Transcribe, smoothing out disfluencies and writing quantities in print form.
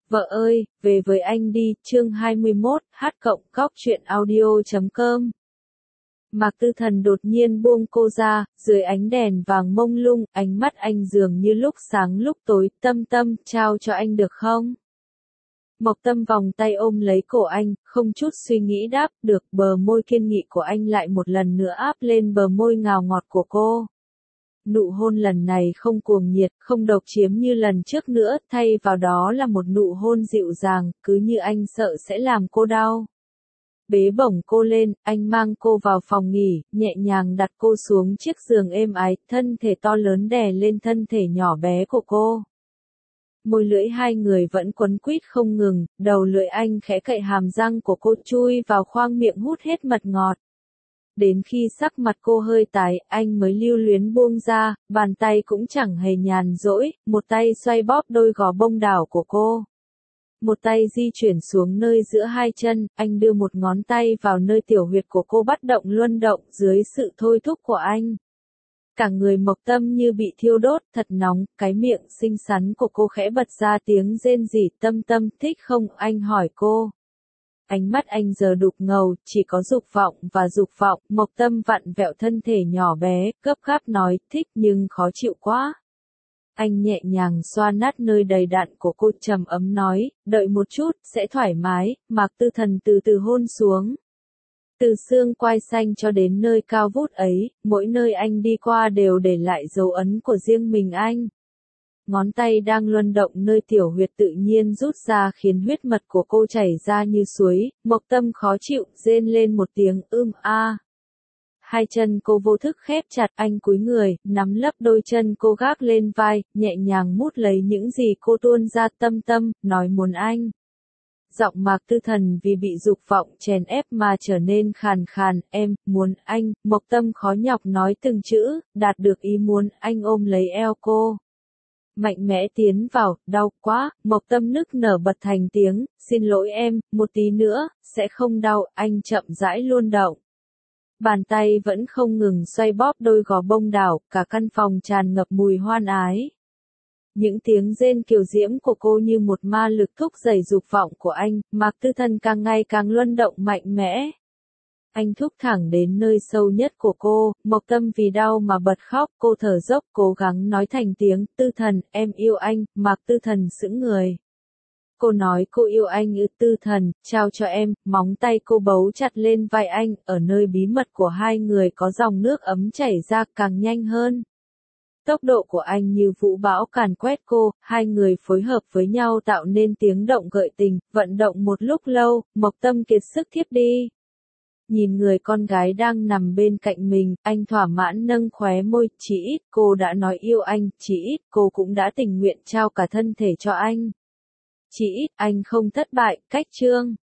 Vợ ơi, về với anh đi, chương 21, h@goctruyện audio.com. Mạc Tư Thần đột nhiên buông cô ra, dưới ánh đèn vàng mông lung, ánh mắt anh dường như lúc sáng lúc tối, Tâm Tâm, trao cho anh được không? Mộc Tâm vòng tay ôm lấy cổ anh, không chút suy nghĩ đáp, được, bờ môi kiên nghị của anh lại một lần nữa áp lên bờ môi ngào ngọt của cô. Nụ hôn lần này không cuồng nhiệt, không độc chiếm như lần trước nữa, thay vào đó là một nụ hôn dịu dàng, cứ như anh sợ sẽ làm cô đau. Bế bổng cô lên, anh mang cô vào phòng nghỉ, nhẹ nhàng đặt cô xuống chiếc giường êm ái, thân thể to lớn đè lên thân thể nhỏ bé của cô. Môi lưỡi hai người vẫn quấn quýt không ngừng, đầu lưỡi anh khẽ cậy hàm răng của cô chui vào khoang miệng hút hết mật ngọt. Đến khi sắc mặt cô hơi tái, anh mới lưu luyến buông ra, bàn tay cũng chẳng hề nhàn rỗi, một tay xoay bóp đôi gò bông đảo của cô. Một tay di chuyển xuống nơi giữa hai chân, anh đưa một ngón tay vào nơi tiểu huyệt của cô bắt động luân động dưới sự thôi thúc của anh. Cả người Mộc Tâm như bị thiêu đốt, thật nóng, cái miệng xinh xắn của cô khẽ bật ra tiếng rên rỉ. Tâm Tâm, thích không? Anh hỏi cô. Ánh mắt anh giờ đục ngầu, chỉ có dục vọng và dục vọng. Mộc Tâm vặn vẹo thân thể nhỏ bé, gấp gáp nói, thích nhưng khó chịu quá. Anh nhẹ nhàng xoa nát nơi đầy đặn của cô, trầm ấm nói, đợi một chút, sẽ thoải mái. Mạc Tư Thần từ từ hôn xuống. Từ xương quai xanh cho đến nơi cao vút ấy, mỗi nơi anh đi qua đều để lại dấu ấn của riêng mình anh. Ngón tay đang luân động nơi tiểu huyệt tự nhiên rút ra khiến huyết mật của cô chảy ra như suối. Mộc Tâm khó chịu, rên lên một tiếng a. Hai chân cô vô thức khép chặt, anh cúi người, nắm lấp đôi chân cô gác lên vai, nhẹ nhàng mút lấy những gì cô tuôn ra. Tâm Tâm, nói muốn anh. Giọng Mạc Tư Thần vì bị dục vọng chèn ép mà trở nên khàn khàn, em, muốn anh. Mộc Tâm khó nhọc nói từng chữ, đạt được ý muốn, anh ôm lấy eo cô. Mạnh mẽ tiến vào, đau quá. Mộc Tâm nức nở bật thành tiếng, xin lỗi em, một tí nữa, sẽ không đau. Anh chậm rãi luân động. Bàn tay vẫn không ngừng xoay bóp đôi gò bông đảo, cả căn phòng tràn ngập mùi hoan ái. Những tiếng rên kiều diễm của cô như một ma lực thúc đẩy dục vọng của anh. Mạc Tư Thần càng ngày càng luân động mạnh mẽ. Anh thúc thẳng đến nơi sâu nhất của cô. Mộc Tâm vì đau mà bật khóc, cô thở dốc cố gắng nói thành tiếng, Tư Thần, em yêu anh. Mạc Tư Thần sững người. Cô nói cô yêu anh ư? Tư Thần, trao cho em. Móng tay cô bấu chặt lên vai anh, ở nơi bí mật của hai người có dòng nước ấm chảy ra càng nhanh hơn. Tốc độ của anh như vũ bão càn quét cô, hai người phối hợp với nhau tạo nên tiếng động gợi tình, vận động một lúc lâu, Mộc Tâm kiệt sức thiếp đi. Nhìn người con gái đang nằm bên cạnh mình, anh thỏa mãn nâng khóe môi, chỉ ít cô đã nói yêu anh, chỉ ít cô cũng đã tình nguyện trao cả thân thể cho anh. Chỉ ít anh không thất bại. Cách chương